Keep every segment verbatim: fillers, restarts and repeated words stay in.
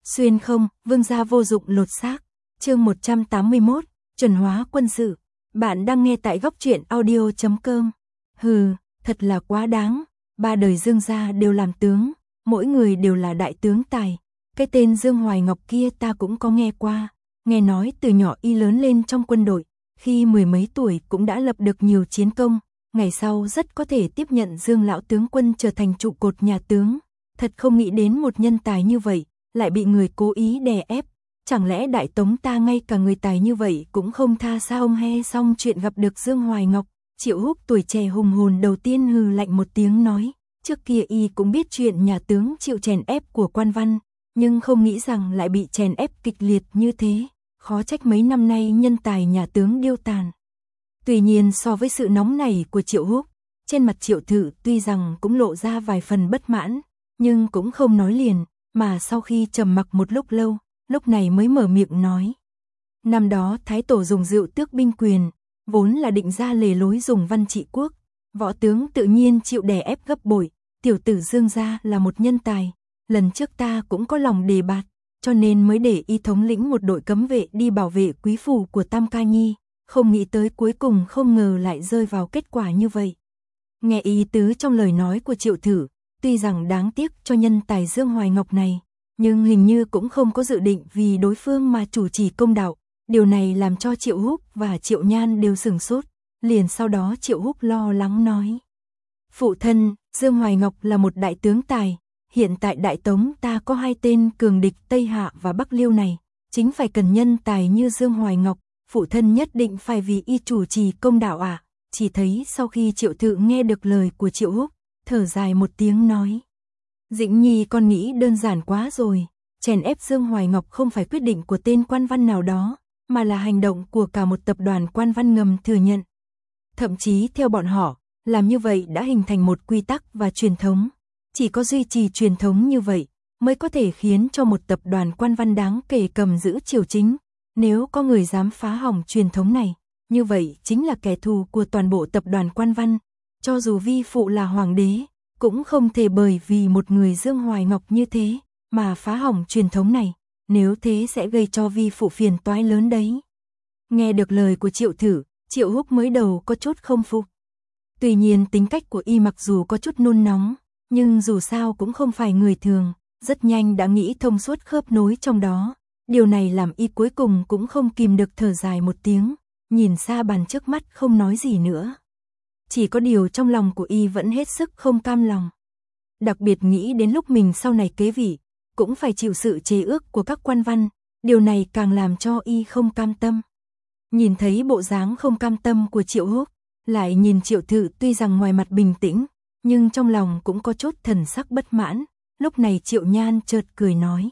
Xuyên không, vương gia vô dụng lột xác. Chương một trăm tám mươi mốt, chuẩn hóa quân sự. Bạn đang nghe tại góc truyện audio chấm com. Hừ, thật là quá đáng. Ba đời Dương gia đều làm tướng, mỗi người đều là đại tướng tài. Cái tên Dương Hoài Ngọc kia ta cũng có nghe qua. Nghe nói từ nhỏ y lớn lên trong quân đội, khi mười mấy tuổi cũng đã lập được nhiều chiến công. Ngày sau rất có thể tiếp nhận Dương lão tướng quân trở thành trụ cột nhà tướng. Thật không nghĩ đến một nhân tài như vậy lại bị người cố ý đè ép. Chẳng lẽ Đại Tống ta ngay cả người tài như vậy cũng không tha sao? Ông he xong chuyện gặp được Dương Hoài Ngọc, Triệu Húc tuổi trẻ hùng hồn đầu tiên hừ lạnh một tiếng nói, trước kia y cũng biết chuyện nhà tướng chịu chèn ép của quan văn, nhưng không nghĩ rằng lại bị chèn ép kịch liệt như thế, khó trách mấy năm nay nhân tài nhà tướng điêu tàn. Tuy nhiên so với sự nóng nảy của Triệu Húc, trên mặt Triệu Thự tuy rằng cũng lộ ra vài phần bất mãn, nhưng cũng không nói liền, mà sau khi trầm mặc một lúc lâu, lúc này mới mở miệng nói. Năm đó Thái Tổ dùng rượu tước binh quyền, vốn là định ra lề lối dùng văn trị quốc, võ tướng tự nhiên chịu đè ép gấp bội, tiểu tử Dương gia là một nhân tài, lần trước ta cũng có lòng đề bạt, cho nên mới để y thống lĩnh một đội cấm vệ đi bảo vệ quý phủ của Tam Ca Nhi, không nghĩ tới cuối cùng không ngờ lại rơi vào kết quả như vậy. Nghe ý tứ trong lời nói của Triệu Thử, tuy rằng đáng tiếc cho nhân tài Dương Hoài Ngọc này, nhưng hình như cũng không có dự định vì đối phương mà chủ trì công đạo. Điều này làm cho Triệu Húc và Triệu Nhan đều sửng sốt. Liền sau đó Triệu Húc lo lắng nói. Phụ thân, Dương Hoài Ngọc là một đại tướng tài. Hiện tại Đại Tống ta có hai tên cường địch Tây Hạ và Bắc Liêu này. Chính phải cần nhân tài như Dương Hoài Ngọc. Phụ thân nhất định phải vì y chủ trì công đạo à. Chỉ thấy sau khi Triệu Thự nghe được lời của Triệu Húc, thở dài một tiếng nói. Dĩnh Nhi con nghĩ đơn giản quá rồi. Chèn ép Dương Hoài Ngọc không phải quyết định của tên quan văn nào đó, mà là hành động của cả một tập đoàn quan văn ngầm thừa nhận. Thậm chí theo bọn họ, làm như vậy đã hình thành một quy tắc và truyền thống. Chỉ có duy trì truyền thống như vậy, mới có thể khiến cho một tập đoàn quan văn đáng kể cầm giữ triều chính. Nếu có người dám phá hỏng truyền thống này, như vậy chính là kẻ thù của toàn bộ tập đoàn quan văn. Cho dù vi phụ là hoàng đế, cũng không thể bởi vì một người Dương Hoài Ngọc như thế, mà phá hỏng truyền thống này. Nếu thế sẽ gây cho vi phụ phiền toái lớn đấy. Nghe được lời của Triệu Thử, Triệu Húc mới đầu có chút không phục. Tuy nhiên tính cách của y mặc dù có chút nôn nóng, nhưng dù sao cũng không phải người thường, rất nhanh đã nghĩ thông suốt khớp nối trong đó. Điều này làm y cuối cùng cũng không kìm được thở dài một tiếng, nhìn xa bàn trước mắt không nói gì nữa. Chỉ có điều trong lòng của y vẫn hết sức không cam lòng. Đặc biệt nghĩ đến lúc mình sau này kế vị, cũng phải chịu sự chế ước của các quan văn, điều này càng làm cho y không cam tâm. Nhìn thấy bộ dáng không cam tâm của Triệu Húc, lại nhìn Triệu Thự tuy rằng ngoài mặt bình tĩnh, nhưng trong lòng cũng có chút thần sắc bất mãn, lúc này Triệu Nhan chợt cười nói.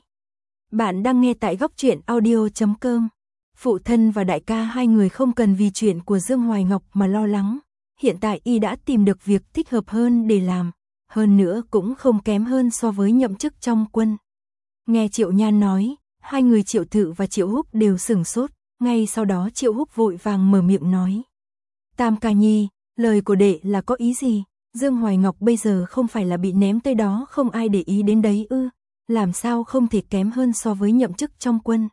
Bạn đang nghe tại góc truyện audio chấm com. Phụ thân và đại ca hai người không cần vì chuyện của Dương Hoài Ngọc mà lo lắng, hiện tại y đã tìm được việc thích hợp hơn để làm, hơn nữa cũng không kém hơn so với nhậm chức trong quân. Nghe Triệu Nhan nói, hai người Triệu Thự và Triệu Húc đều sửng sốt, ngay sau đó Triệu Húc vội vàng mở miệng nói. Tam Ca Nhi, lời của đệ là có ý gì? Dương Hoài Ngọc bây giờ không phải là bị ném tới đó không ai để ý đến đấy ư, làm sao không thể kém hơn so với nhậm chức trong quân?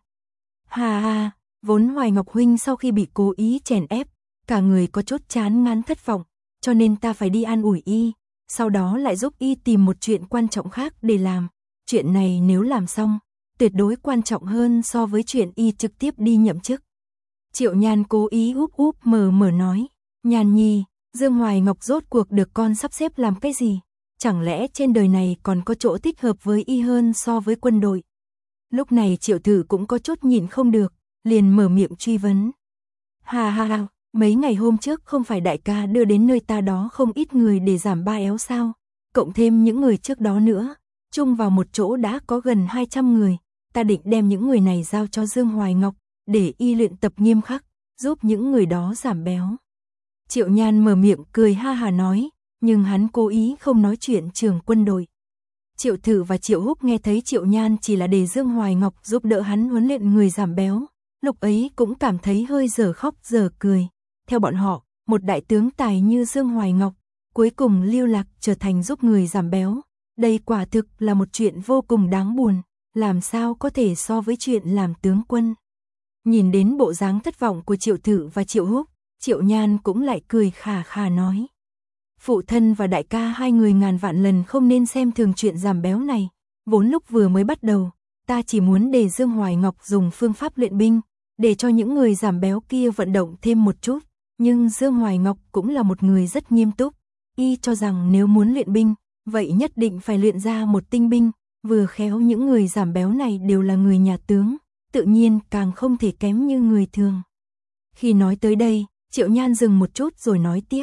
Hà hà, vốn Hoài Ngọc huynh sau khi bị cố ý chèn ép, cả người có chút chán ngán thất vọng, cho nên ta phải đi an ủi y, sau đó lại giúp y tìm một chuyện quan trọng khác để làm. Chuyện này nếu làm xong, tuyệt đối quan trọng hơn so với chuyện y trực tiếp đi nhậm chức. Triệu Nhan cố ý úp úp mờ mờ nói, Nhan Nhi, Dương Hoài Ngọc rốt cuộc được con sắp xếp làm cái gì? Chẳng lẽ trên đời này còn có chỗ thích hợp với y hơn so với quân đội? Lúc này Triệu Thử cũng có chút nhịn không được, liền mở miệng truy vấn. Hà hà hà, mấy ngày hôm trước không phải đại ca đưa đến nơi ta đó không ít người để giảm ba éo sao? Cộng thêm những người trước đó nữa. Chung vào một chỗ đã có gần hai trăm người, ta định đem những người này giao cho Dương Hoài Ngọc, để y luyện tập nghiêm khắc, giúp những người đó giảm béo. Triệu Nhan mở miệng cười ha hà nói, nhưng hắn cố ý không nói chuyện trường quân đội. Triệu Thử và Triệu Húc nghe thấy Triệu Nhan chỉ là để Dương Hoài Ngọc giúp đỡ hắn huấn luyện người giảm béo, lúc ấy cũng cảm thấy hơi dở khóc dở cười. Theo bọn họ, một đại tướng tài như Dương Hoài Ngọc, cuối cùng lưu lạc trở thành giúp người giảm béo. Đây quả thực là một chuyện vô cùng đáng buồn, làm sao có thể so với chuyện làm tướng quân. Nhìn đến bộ dáng thất vọng của Triệu Thự và Triệu Húc, Triệu Nhan cũng lại cười khà khà nói. Phụ thân và đại ca hai người ngàn vạn lần không nên xem thường chuyện giảm béo này, vốn lúc vừa mới bắt đầu, ta chỉ muốn để Dương Hoài Ngọc dùng phương pháp luyện binh, để cho những người giảm béo kia vận động thêm một chút, nhưng Dương Hoài Ngọc cũng là một người rất nghiêm túc, y cho rằng nếu muốn luyện binh, vậy nhất định phải luyện ra một tinh binh, vừa khéo những người giảm béo này đều là người nhà tướng, tự nhiên càng không thể kém như người thường. Khi nói tới đây, Triệu Nhan dừng một chút rồi nói tiếp.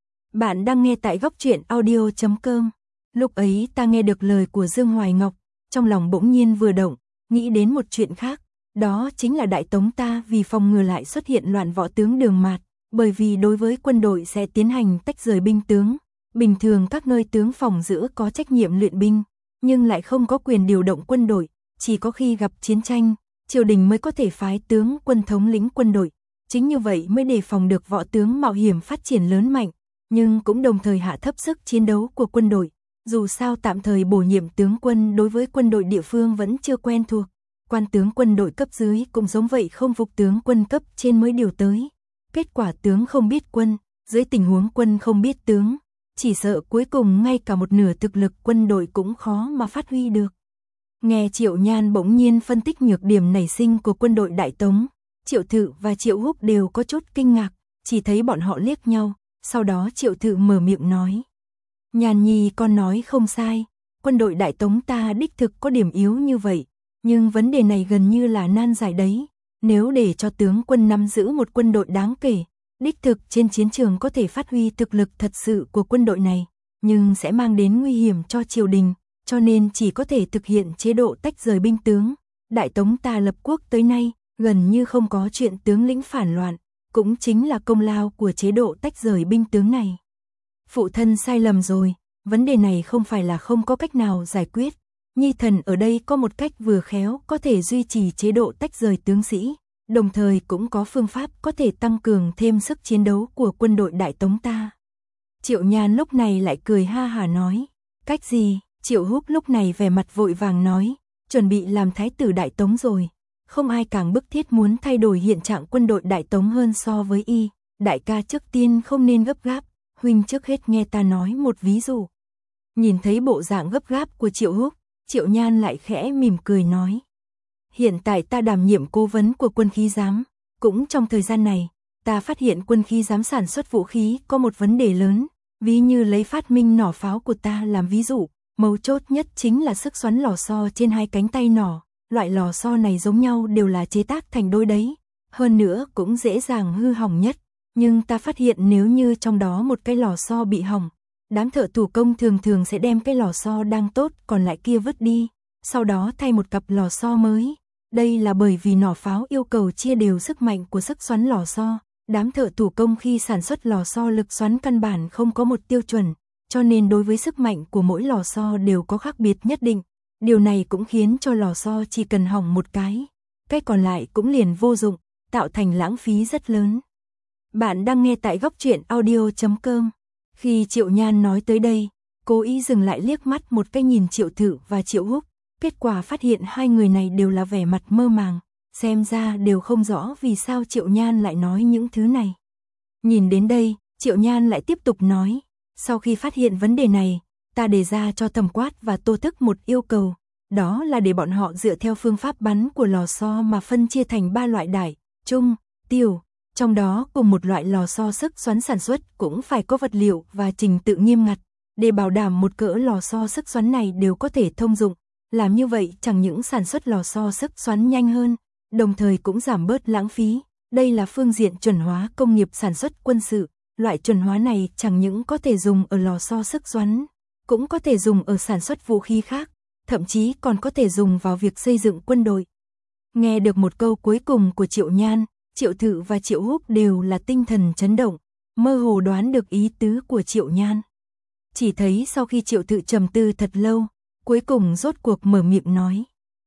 Bạn đang nghe tại góc truyện audio chấm com. Lúc ấy ta nghe được lời của Dương Hoài Ngọc, trong lòng bỗng nhiên vừa động, nghĩ đến một chuyện khác, đó chính là Đại Tống ta vì phòng ngừa lại xuất hiện loạn võ tướng Đường Mạt, bởi vì đối với quân đội sẽ tiến hành tách rời binh tướng. Bình thường các nơi tướng phòng giữa có trách nhiệm luyện binh, nhưng lại không có quyền điều động quân đội, chỉ có khi gặp chiến tranh, triều đình mới có thể phái tướng quân thống lĩnh quân đội. Chính như vậy mới đề phòng được võ tướng mạo hiểm phát triển lớn mạnh, nhưng cũng đồng thời hạ thấp sức chiến đấu của quân đội. Dù sao tạm thời bổ nhiệm tướng quân đối với quân đội địa phương vẫn chưa quen thuộc, quan tướng quân đội cấp dưới cũng giống vậy không phục tướng quân cấp trên mới điều tới. Kết quả tướng không biết quân, dưới tình huống quân không biết tướng, chỉ sợ cuối cùng ngay cả một nửa thực lực quân đội cũng khó mà phát huy được. Nghe Triệu Nhan bỗng nhiên phân tích nhược điểm nảy sinh của quân đội Đại Tống, Triệu Thự và Triệu Húc đều có chút kinh ngạc, chỉ thấy bọn họ liếc nhau, sau đó Triệu Thự mở miệng nói. Nhan nhi con nói không sai, quân đội Đại Tống ta đích thực có điểm yếu như vậy, nhưng vấn đề này gần như là nan giải đấy. Nếu để cho tướng quân nắm giữ một quân đội đáng kể, đích thực trên chiến trường có thể phát huy thực lực thật sự của quân đội này, nhưng sẽ mang đến nguy hiểm cho triều đình, cho nên chỉ có thể thực hiện chế độ tách rời binh tướng. Đại Tống ta lập quốc tới nay, gần như không có chuyện tướng lĩnh phản loạn, cũng chính là công lao của chế độ tách rời binh tướng này. Phụ thân sai lầm rồi, vấn đề này không phải là không có cách nào giải quyết. Nhi thần ở đây có một cách vừa khéo có thể duy trì chế độ tách rời tướng sĩ, đồng thời cũng có phương pháp có thể tăng cường thêm sức chiến đấu của quân đội Đại Tống ta. Triệu Nhan lúc này lại cười ha hả nói. Cách gì? Triệu Húc lúc này vẻ mặt vội vàng nói. Chuẩn bị làm thái tử Đại Tống rồi. Không ai càng bức thiết muốn thay đổi hiện trạng quân đội Đại Tống hơn so với y. Đại ca trước tiên không nên gấp gáp, huynh trước hết nghe ta nói một ví dụ. Nhìn thấy bộ dạng gấp gáp của Triệu Húc, Triệu Nhan lại khẽ mỉm cười nói. Hiện tại ta đảm nhiệm cố vấn của quân khí giám, cũng trong thời gian này, ta phát hiện quân khí giám sản xuất vũ khí có một vấn đề lớn, ví như lấy phát minh nỏ pháo của ta làm ví dụ, mấu chốt nhất chính là sức xoắn lò xo trên hai cánh tay nỏ, loại lò xo này giống nhau đều là chế tác thành đôi đấy, hơn nữa cũng dễ dàng hư hỏng nhất, nhưng ta phát hiện nếu như trong đó một cái lò xo bị hỏng, đám thợ thủ công thường thường sẽ đem cái lò xo đang tốt còn lại kia vứt đi, sau đó thay một cặp lò xo mới. Đây là bởi vì nỏ pháo yêu cầu chia đều sức mạnh của sức xoắn lò xo, đám thợ thủ công khi sản xuất lò xo lực xoắn căn bản không có một tiêu chuẩn, cho nên đối với sức mạnh của mỗi lò xo đều có khác biệt nhất định. Điều này cũng khiến cho lò xo chỉ cần hỏng một cái, cái còn lại cũng liền vô dụng, tạo thành lãng phí rất lớn. Bạn đang nghe tại góc truyện audio chấm com. Khi Triệu Nhan nói tới đây, cố ý dừng lại liếc mắt một cái nhìn Triệu Thự và Triệu Húc, kết quả phát hiện hai người này đều là vẻ mặt mơ màng, xem ra đều không rõ vì sao Triệu Nhan lại nói những thứ này. Nhìn đến đây, Triệu Nhan lại tiếp tục nói, sau khi phát hiện vấn đề này, ta đề ra cho Thẩm Quát và Tô Thức một yêu cầu, đó là để bọn họ dựa theo phương pháp bắn của lò xo mà phân chia thành ba loại đại, trung, tiểu. Trong đó cùng một loại lò xo sức xoắn sản xuất cũng phải có vật liệu và trình tự nghiêm ngặt, để bảo đảm một cỡ lò xo sức xoắn này đều có thể thông dụng. Làm như vậy chẳng những sản xuất lò xo sức xoắn nhanh hơn, đồng thời cũng giảm bớt lãng phí. Đây là phương diện chuẩn hóa công nghiệp sản xuất quân sự. Loại chuẩn hóa này chẳng những có thể dùng ở lò xo sức xoắn, cũng có thể dùng ở sản xuất vũ khí khác, thậm chí còn có thể dùng vào việc xây dựng quân đội. Nghe được một câu cuối cùng của Triệu Nhan, Triệu Thự và Triệu Húc đều là tinh thần chấn động, mơ hồ đoán được ý tứ của Triệu Nhan. Chỉ thấy sau khi Triệu Thự trầm tư thật lâu, cuối cùng rốt cuộc mở miệng nói.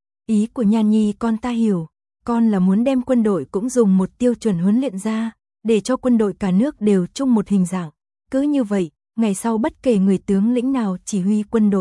Ý của Nhan nhi con ta hiểu, con là muốn đem quân đội cũng dùng một tiêu chuẩn huấn luyện ra, để cho quân đội cả nước đều chung một hình dạng. Cứ như vậy, ngày sau bất kể người tướng lĩnh nào chỉ huy quân đội,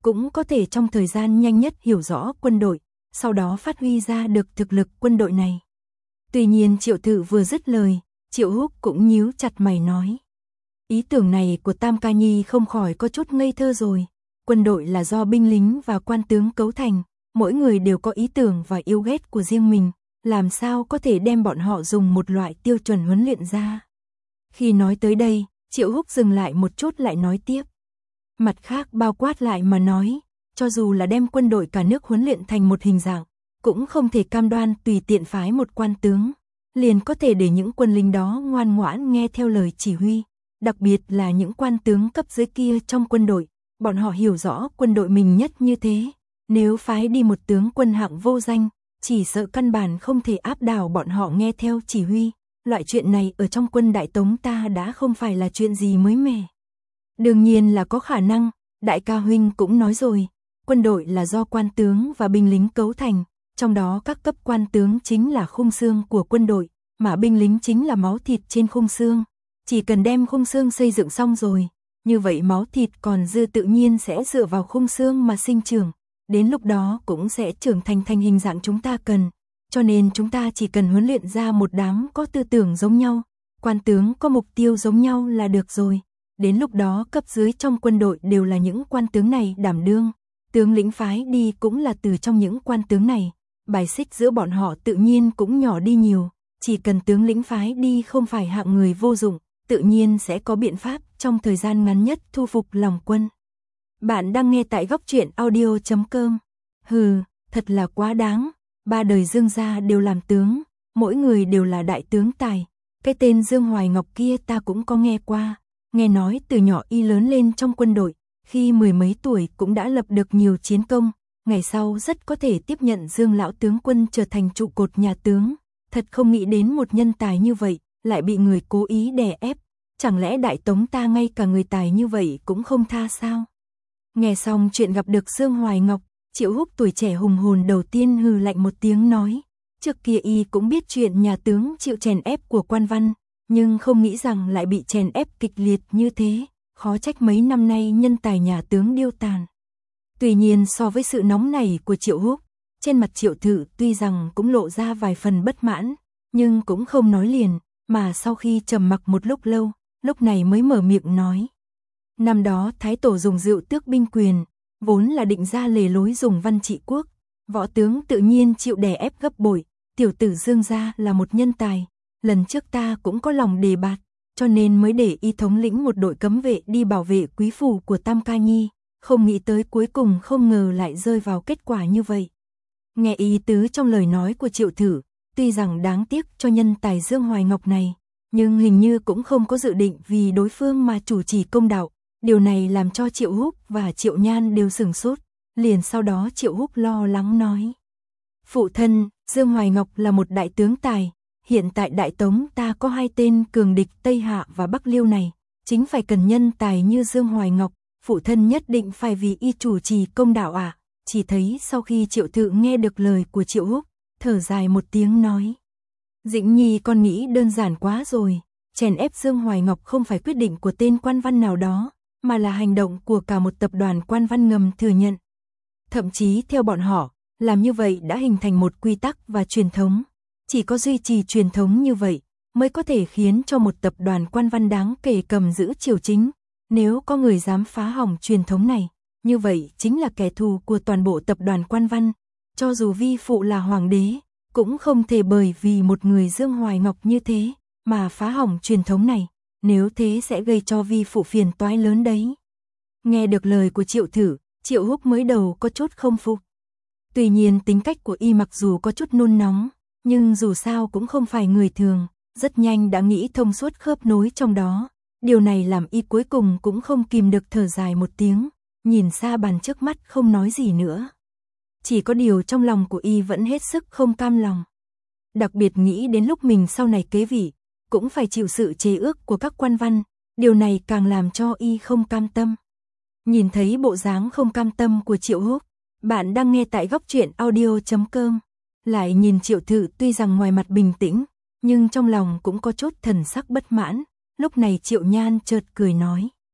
cũng có thể trong thời gian nhanh nhất hiểu rõ quân đội, sau đó phát huy ra được thực lực quân đội này. Tuy nhiên Triệu Thự vừa dứt lời, Triệu Húc cũng nhíu chặt mày nói. Ý tưởng này của Tam Ca Nhi không khỏi có chút ngây thơ rồi. Quân đội là do binh lính và quan tướng cấu thành, mỗi người đều có ý tưởng và yêu ghét của riêng mình, làm sao có thể đem bọn họ dùng một loại tiêu chuẩn huấn luyện ra. Khi nói tới đây, Triệu Húc dừng lại một chút lại nói tiếp. Mặt khác bao quát lại mà nói, cho dù là đem quân đội cả nước huấn luyện thành một hình dạng, cũng không thể cam đoan tùy tiện phái một quan tướng, liền có thể để những quân lính đó ngoan ngoãn nghe theo lời chỉ huy, đặc biệt là những quan tướng cấp dưới kia trong quân đội, bọn họ hiểu rõ quân đội mình nhất như thế, nếu phái đi một tướng quân hạng vô danh, chỉ sợ căn bản không thể áp đảo bọn họ nghe theo chỉ huy, loại chuyện này ở trong quân Đại Tống ta đã không phải là chuyện gì mới mẻ. Đương nhiên là có khả năng, Đại ca huynh cũng nói rồi, quân đội là do quan tướng và binh lính cấu thành, trong đó các cấp quan tướng chính là khung xương của quân đội, mà binh lính chính là máu thịt trên khung xương. Chỉ cần đem khung xương xây dựng xong rồi, như vậy máu thịt còn dư tự nhiên sẽ dựa vào khung xương mà sinh trưởng, đến lúc đó cũng sẽ trưởng thành thành hình dạng chúng ta cần. Cho nên chúng ta chỉ cần huấn luyện ra một đám có tư tưởng giống nhau, quan tướng có mục tiêu giống nhau là được rồi. Đến lúc đó cấp dưới trong quân đội đều là những quan tướng này đảm đương, tướng lĩnh phái đi cũng là từ trong những quan tướng này, bài xích giữa bọn họ tự nhiên cũng nhỏ đi nhiều, chỉ cần tướng lĩnh phái đi không phải hạng người vô dụng, tự nhiên sẽ có biện pháp trong thời gian ngắn nhất thu phục lòng quân. Bạn đang nghe tại góc truyện audio chấm com. Hừ, thật là quá đáng, ba đời Dương gia đều làm tướng, mỗi người đều là đại tướng tài, cái tên Dương Hoài Ngọc kia ta cũng có nghe qua. Nghe nói từ nhỏ y lớn lên trong quân đội, khi mười mấy tuổi cũng đã lập được nhiều chiến công, ngày sau rất có thể tiếp nhận Dương lão tướng quân trở thành trụ cột nhà tướng, thật không nghĩ đến một nhân tài như vậy, lại bị người cố ý đè ép, chẳng lẽ Đại Tống ta ngay cả người tài như vậy cũng không tha sao? Nghe xong chuyện gặp được Dương Hoài Ngọc, Triệu Húc tuổi trẻ hùng hồn đầu tiên hừ lạnh một tiếng nói, trước kia y cũng biết chuyện nhà tướng chịu chèn ép của quan văn, nhưng không nghĩ rằng lại bị chèn ép kịch liệt như thế, khó trách mấy năm nay nhân tài nhà tướng điêu tàn. Tuy nhiên so với sự nóng nảy của Triệu Húc, trên mặt Triệu Thự tuy rằng cũng lộ ra vài phần bất mãn, nhưng cũng không nói liền, mà sau khi trầm mặc một lúc lâu, lúc này mới mở miệng nói. Năm đó Thái Tổ dùng rượu tước binh quyền, vốn là định ra lề lối dùng văn trị quốc, võ tướng tự nhiên chịu đè ép gấp bội, tiểu tử Dương gia là một nhân tài. Lần trước ta cũng có lòng đề bạt, cho nên mới để y thống lĩnh một đội cấm vệ đi bảo vệ quý phủ của Tam Ca Nhi, không nghĩ tới cuối cùng không ngờ lại rơi vào kết quả như vậy. Nghe ý tứ trong lời nói của Triệu Thử, tuy rằng đáng tiếc cho nhân tài Dương Hoài Ngọc này, nhưng hình như cũng không có dự định vì đối phương mà chủ trì công đạo, điều này làm cho Triệu Húc và Triệu Nhan đều sửng sốt, liền sau đó Triệu Húc lo lắng nói. Phụ thân, Dương Hoài Ngọc là một đại tướng tài. Hiện tại Đại Tống ta có hai tên cường địch Tây Hạ và Bắc Liêu này, chính phải cần nhân tài như Dương Hoài Ngọc, phụ thân nhất định phải vì y chủ trì công đạo à. Chỉ thấy sau khi Triệu Thự nghe được lời của Triệu Húc, thở dài một tiếng nói. Dĩnh Nhi con nghĩ đơn giản quá rồi, chèn ép Dương Hoài Ngọc không phải quyết định của tên quan văn nào đó, mà là hành động của cả một tập đoàn quan văn ngầm thừa nhận. Thậm chí theo bọn họ, làm như vậy đã hình thành một quy tắc và truyền thống. Chỉ có duy trì truyền thống như vậy, mới có thể khiến cho một tập đoàn quan văn đáng kể cầm giữ triều chính. Nếu có người dám phá hỏng truyền thống này, như vậy chính là kẻ thù của toàn bộ tập đoàn quan văn. Cho dù vi phụ là hoàng đế, cũng không thể bởi vì một người Dương Hoài Ngọc như thế, mà phá hỏng truyền thống này. Nếu thế sẽ gây cho vi phụ phiền toái lớn đấy. Nghe được lời của Triệu Thử, Triệu Húc mới đầu có chút không phục. Tuy nhiên tính cách của y mặc dù có chút nôn nóng, nhưng dù sao cũng không phải người thường, rất nhanh đã nghĩ thông suốt khớp nối trong đó. Điều này làm y cuối cùng cũng không kìm được thở dài một tiếng, nhìn xa bàn trước mắt không nói gì nữa. Chỉ có điều trong lòng của y vẫn hết sức không cam lòng. Đặc biệt nghĩ đến lúc mình sau này kế vị, cũng phải chịu sự chế ước của các quan văn, điều này càng làm cho y không cam tâm. Nhìn thấy bộ dáng không cam tâm của Triệu Húc, bạn đang nghe tại góc truyện audio chấm com. Lại nhìn Triệu Thự tuy rằng ngoài mặt bình tĩnh, nhưng trong lòng cũng có chút thần sắc bất mãn, lúc này Triệu Nhan chợt cười nói.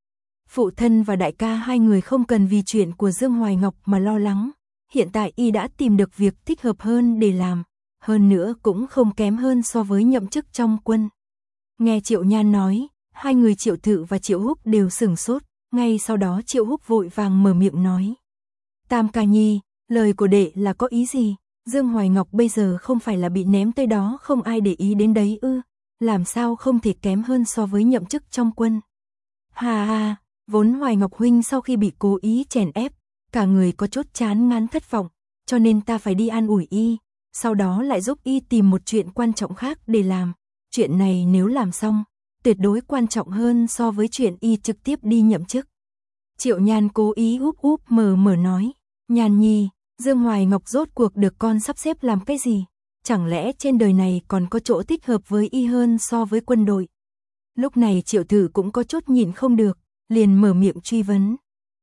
Phụ thân và đại ca hai người không cần vì chuyện của Dương Hoài Ngọc mà lo lắng, hiện tại y đã tìm được việc thích hợp hơn để làm, hơn nữa cũng không kém hơn so với nhậm chức trong quân. Nghe Triệu Nhan nói, hai người Triệu Thự và Triệu Húc đều sửng sốt, ngay sau đó Triệu Húc vội vàng mở miệng nói. Tam ca nhi, lời của đệ là có ý gì? Dương Hoài Ngọc bây giờ không phải là bị ném tới đó không ai để ý đến đấy ư, làm sao không thể kém hơn so với nhậm chức trong quân. Hà hà, vốn Hoài Ngọc huynh sau khi bị cố ý chèn ép, cả người có chút chán ngán thất vọng, cho nên ta phải đi an ủi y, sau đó lại giúp y tìm một chuyện quan trọng khác để làm. Chuyện này nếu làm xong, tuyệt đối quan trọng hơn so với chuyện y trực tiếp đi nhậm chức. Triệu Nhan cố ý úp úp mờ mờ nói, Nhan nhi, Dương Hoài Ngọc rốt cuộc được con sắp xếp làm cái gì? Chẳng lẽ trên đời này còn có chỗ thích hợp với y hơn so với quân đội? Lúc này Triệu Thử cũng có chút nhịn không được, liền mở miệng truy vấn.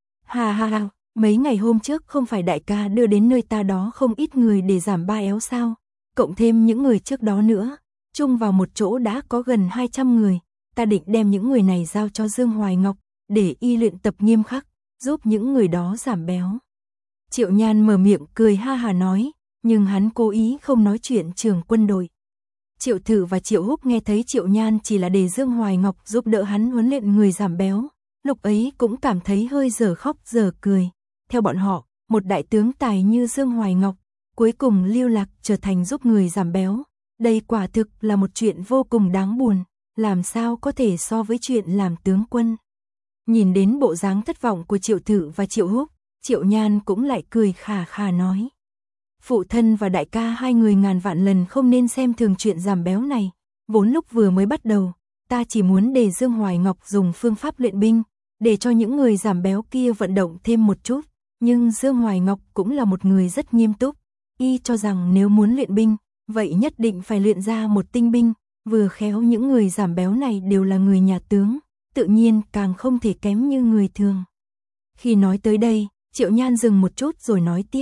Hà hà hà, mấy ngày hôm trước không phải đại ca đưa đến nơi ta đó không ít người để giảm ba éo sao? Cộng thêm những người trước đó nữa, chung vào một chỗ đã có gần hai trăm người, ta định đem những người này giao cho Dương Hoài Ngọc, để y luyện tập nghiêm khắc, giúp những người đó giảm béo. Triệu Nhan mở miệng cười ha hà nói, nhưng hắn cố ý không nói chuyện trường quân đội. Triệu Thử và Triệu Húc nghe thấy Triệu Nhan chỉ là để Dương Hoài Ngọc giúp đỡ hắn huấn luyện người giảm béo, lúc ấy cũng cảm thấy hơi dở khóc dở cười. Theo bọn họ, một đại tướng tài như Dương Hoài Ngọc, cuối cùng lưu lạc trở thành giúp người giảm béo. Đây quả thực là một chuyện vô cùng đáng buồn, làm sao có thể so với chuyện làm tướng quân. Nhìn đến bộ dáng thất vọng của Triệu Thử và Triệu Húc, Triệu Nhan cũng lại cười khà khà nói. Phụ thân và đại ca hai người ngàn vạn lần không nên xem thường chuyện giảm béo này. Vốn lúc vừa mới bắt đầu, ta chỉ muốn để Dương Hoài Ngọc dùng phương pháp luyện binh, để cho những người giảm béo kia vận động thêm một chút. Nhưng Dương Hoài Ngọc cũng là một người rất nghiêm túc. Y cho rằng nếu muốn luyện binh, vậy nhất định phải luyện ra một tinh binh. Vừa khéo những người giảm béo này đều là người nhà tướng, tự nhiên càng không thể kém như người thường. Khi nói tới đây, Triệu Nhan dừng một chút rồi nói tiếp.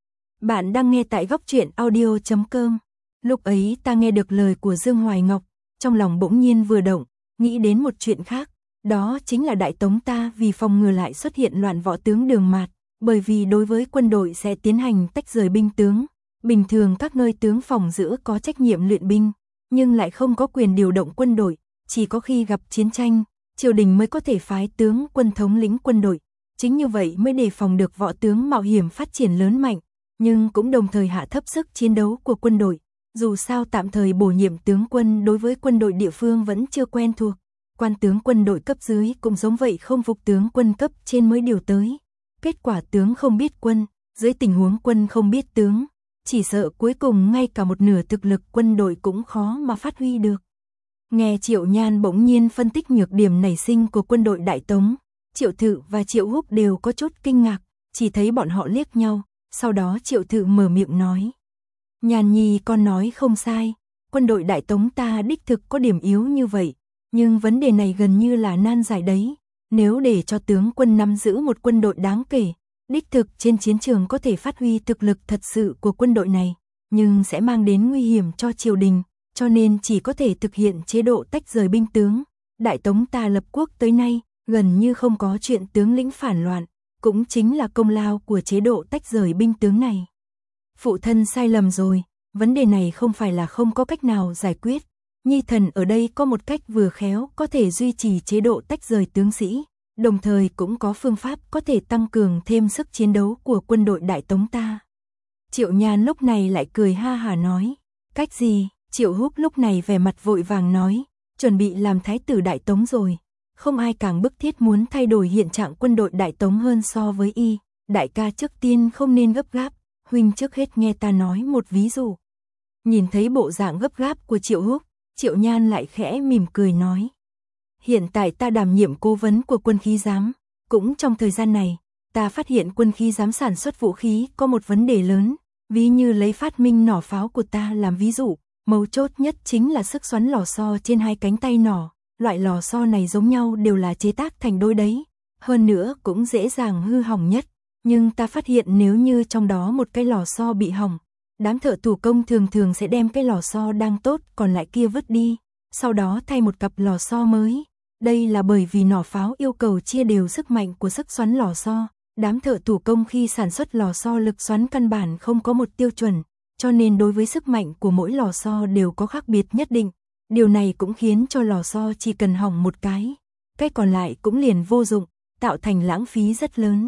Bạn đang nghe tại góc truyện audio chấm com. Lúc ấy ta nghe được lời của Dương Hoài Ngọc, trong lòng bỗng nhiên vừa động, nghĩ đến một chuyện khác, đó chính là Đại Tống ta vì phòng ngừa lại xuất hiện loạn võ tướng Đường Mạt, bởi vì đối với quân đội sẽ tiến hành tách rời binh tướng. Bình thường các nơi tướng phòng giữ có trách nhiệm luyện binh, nhưng lại không có quyền điều động quân đội, chỉ có khi gặp chiến tranh, triều đình mới có thể phái tướng quân thống lĩnh quân đội. Chính như vậy mới đề phòng được võ tướng mạo hiểm phát triển lớn mạnh, nhưng cũng đồng thời hạ thấp sức chiến đấu của quân đội. Dù sao tạm thời bổ nhiệm tướng quân đối với quân đội địa phương vẫn chưa quen thuộc, quan tướng quân đội cấp dưới cũng giống vậy không phục tướng quân cấp trên mới điều tới. Kết quả tướng không biết quân, dưới tình huống quân không biết tướng, chỉ sợ cuối cùng ngay cả một nửa thực lực quân đội cũng khó mà phát huy được. Nghe Triệu Nhan bỗng nhiên phân tích nhược điểm nảy sinh của quân đội Đại Tống, Triệu Thự và Triệu Húc đều có chút kinh ngạc, chỉ thấy bọn họ liếc nhau, sau đó Triệu Thự mở miệng nói. Nhan nhi con nói không sai, quân đội Đại Tống ta đích thực có điểm yếu như vậy, nhưng vấn đề này gần như là nan giải đấy. Nếu để cho tướng quân nắm giữ một quân đội đáng kể, đích thực trên chiến trường có thể phát huy thực lực thật sự của quân đội này, nhưng sẽ mang đến nguy hiểm cho triều đình, cho nên chỉ có thể thực hiện chế độ tách rời binh tướng. Đại Tống ta lập quốc tới nay, gần như không có chuyện tướng lĩnh phản loạn, cũng chính là công lao của chế độ tách rời binh tướng này. Phụ thân sai lầm rồi, vấn đề này không phải là không có cách nào giải quyết. Nhi thần ở đây có một cách vừa khéo có thể duy trì chế độ tách rời tướng sĩ, đồng thời cũng có phương pháp có thể tăng cường thêm sức chiến đấu của quân đội Đại Tống ta. Triệu Nhan lúc này lại cười ha hả nói, cách gì? Triệu Húc lúc này vẻ mặt vội vàng nói, chuẩn bị làm thái tử Đại Tống rồi. Không ai càng bức thiết muốn thay đổi hiện trạng quân đội Đại Tống hơn so với y. Đại ca trước tiên không nên gấp gáp, huynh trước hết nghe ta nói một ví dụ. Nhìn thấy bộ dạng gấp gáp của Triệu Húc, Triệu Nhan lại khẽ mỉm cười nói. Hiện tại ta đảm nhiệm cố vấn của quân khí giám, cũng trong thời gian này, ta phát hiện quân khí giám sản xuất vũ khí có một vấn đề lớn, ví như lấy phát minh nỏ pháo của ta làm ví dụ, mấu chốt nhất chính là sức xoắn lò xo trên hai cánh tay nỏ, loại lò xo này giống nhau đều là chế tác thành đôi đấy, hơn nữa cũng dễ dàng hư hỏng nhất, nhưng ta phát hiện nếu như trong đó một cái lò xo bị hỏng, đám thợ thủ công thường thường sẽ đem cái lò xo đang tốt còn lại kia vứt đi, sau đó thay một cặp lò xo mới. Đây là bởi vì nỏ pháo yêu cầu chia đều sức mạnh của sức xoắn lò xo, đám thợ thủ công khi sản xuất lò xo lực xoắn căn bản không có một tiêu chuẩn, cho nên đối với sức mạnh của mỗi lò xo đều có khác biệt nhất định. Điều này cũng khiến cho lò xo chỉ cần hỏng một cái, cái còn lại cũng liền vô dụng, tạo thành lãng phí rất lớn.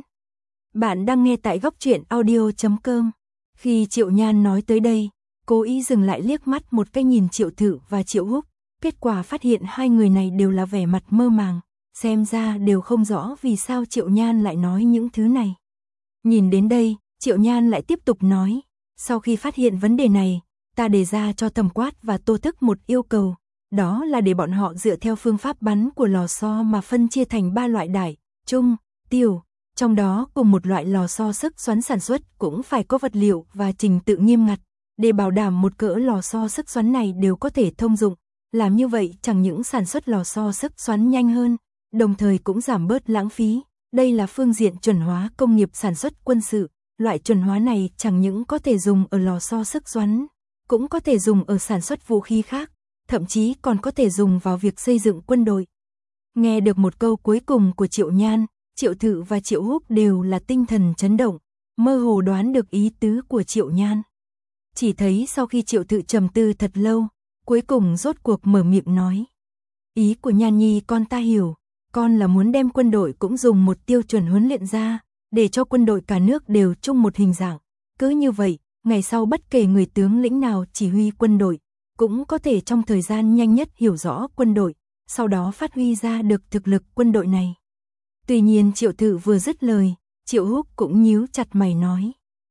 Bạn đang nghe tại góc truyện audio chấm com. Khi Triệu Nhan nói tới đây, cố ý dừng lại liếc mắt một cái nhìn Triệu Thự và Triệu Húc, kết quả phát hiện hai người này đều là vẻ mặt mơ màng, xem ra đều không rõ vì sao Triệu Nhan lại nói những thứ này. Nhìn đến đây, Triệu Nhan lại tiếp tục nói, sau khi phát hiện vấn đề này, ta đề ra cho Thẩm Quát và Tô Thức một yêu cầu, đó là để bọn họ dựa theo phương pháp bắn của lò xo mà phân chia thành ba loại đại, trung, tiểu, trong đó cùng một loại lò xo sức xoắn sản xuất cũng phải có vật liệu và trình tự nghiêm ngặt, để bảo đảm một cỡ lò xo sức xoắn này đều có thể thông dụng. Làm như vậy chẳng những sản xuất lò xo sức xoắn nhanh hơn, đồng thời cũng giảm bớt lãng phí. Đây là phương diện chuẩn hóa công nghiệp sản xuất quân sự. Loại chuẩn hóa này chẳng những có thể dùng ở lò xo sức xoắn, cũng có thể dùng ở sản xuất vũ khí khác, thậm chí còn có thể dùng vào việc xây dựng quân đội. Nghe được một câu cuối cùng của Triệu Nhan, Triệu Thự và Triệu Húc đều là tinh thần chấn động, mơ hồ đoán được ý tứ của Triệu Nhan. Chỉ thấy sau khi Triệu Thự trầm tư thật lâu, cuối cùng rốt cuộc mở miệng nói. Ý của Nhan Nhi con ta hiểu, con là muốn đem quân đội cũng dùng một tiêu chuẩn huấn luyện ra, để cho quân đội cả nước đều chung một hình dạng. Cứ như vậy, ngày sau bất kể người tướng lĩnh nào chỉ huy quân đội, cũng có thể trong thời gian nhanh nhất hiểu rõ quân đội, sau đó phát huy ra được thực lực quân đội này. Tuy nhiên Triệu Thự vừa dứt lời, Triệu Húc cũng nhíu chặt mày nói.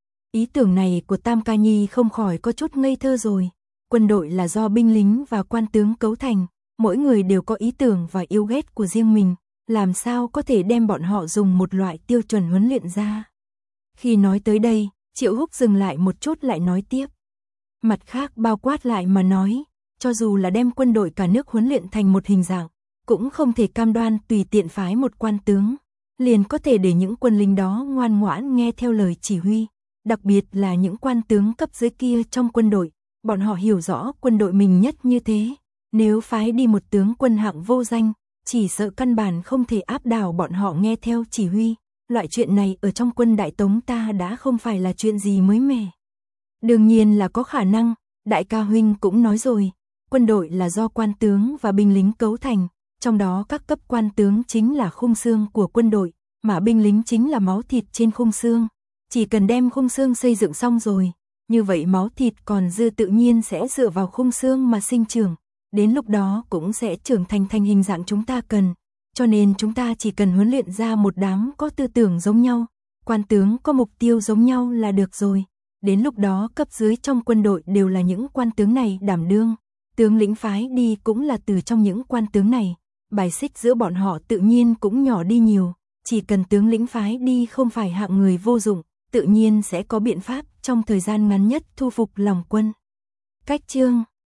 Ý tưởng này của Tam Ca Nhi không khỏi có chút ngây thơ rồi. Quân đội là do binh lính và quan tướng cấu thành, mỗi người đều có ý tưởng và yêu ghét của riêng mình, làm sao có thể đem bọn họ dùng một loại tiêu chuẩn huấn luyện ra. Khi nói tới đây, Triệu Húc dừng lại một chút lại nói tiếp. Mặt khác bao quát lại mà nói, cho dù là đem quân đội cả nước huấn luyện thành một hình dạng, cũng không thể cam đoan tùy tiện phái một quan tướng, liền có thể để những quân lính đó ngoan ngoãn nghe theo lời chỉ huy, đặc biệt là những quan tướng cấp dưới kia trong quân đội, bọn họ hiểu rõ quân đội mình nhất như thế, nếu phái đi một tướng quân hạng vô danh, chỉ sợ căn bản không thể áp đảo bọn họ nghe theo chỉ huy, loại chuyện này ở trong quân Đại Tống ta đã không phải là chuyện gì mới mẻ. Đương nhiên là có khả năng, Đại ca huynh cũng nói rồi, quân đội là do quan tướng và binh lính cấu thành, trong đó các cấp quan tướng chính là khung xương của quân đội, mà binh lính chính là máu thịt trên khung xương. Chỉ cần đem khung xương xây dựng xong rồi, như vậy máu thịt còn dư tự nhiên sẽ dựa vào khung xương mà sinh trưởng, đến lúc đó cũng sẽ trưởng thành thành hình dạng chúng ta cần, cho nên chúng ta chỉ cần huấn luyện ra một đám có tư tưởng giống nhau, quan tướng có mục tiêu giống nhau là được rồi, đến lúc đó cấp dưới trong quân đội đều là những quan tướng này đảm đương, tướng lĩnh phái đi cũng là từ trong những quan tướng này, bài xích giữa bọn họ tự nhiên cũng nhỏ đi nhiều, chỉ cần tướng lĩnh phái đi không phải hạng người vô dụng, tự nhiên sẽ có biện pháp trong thời gian ngắn nhất thu phục lòng quân. Cách chương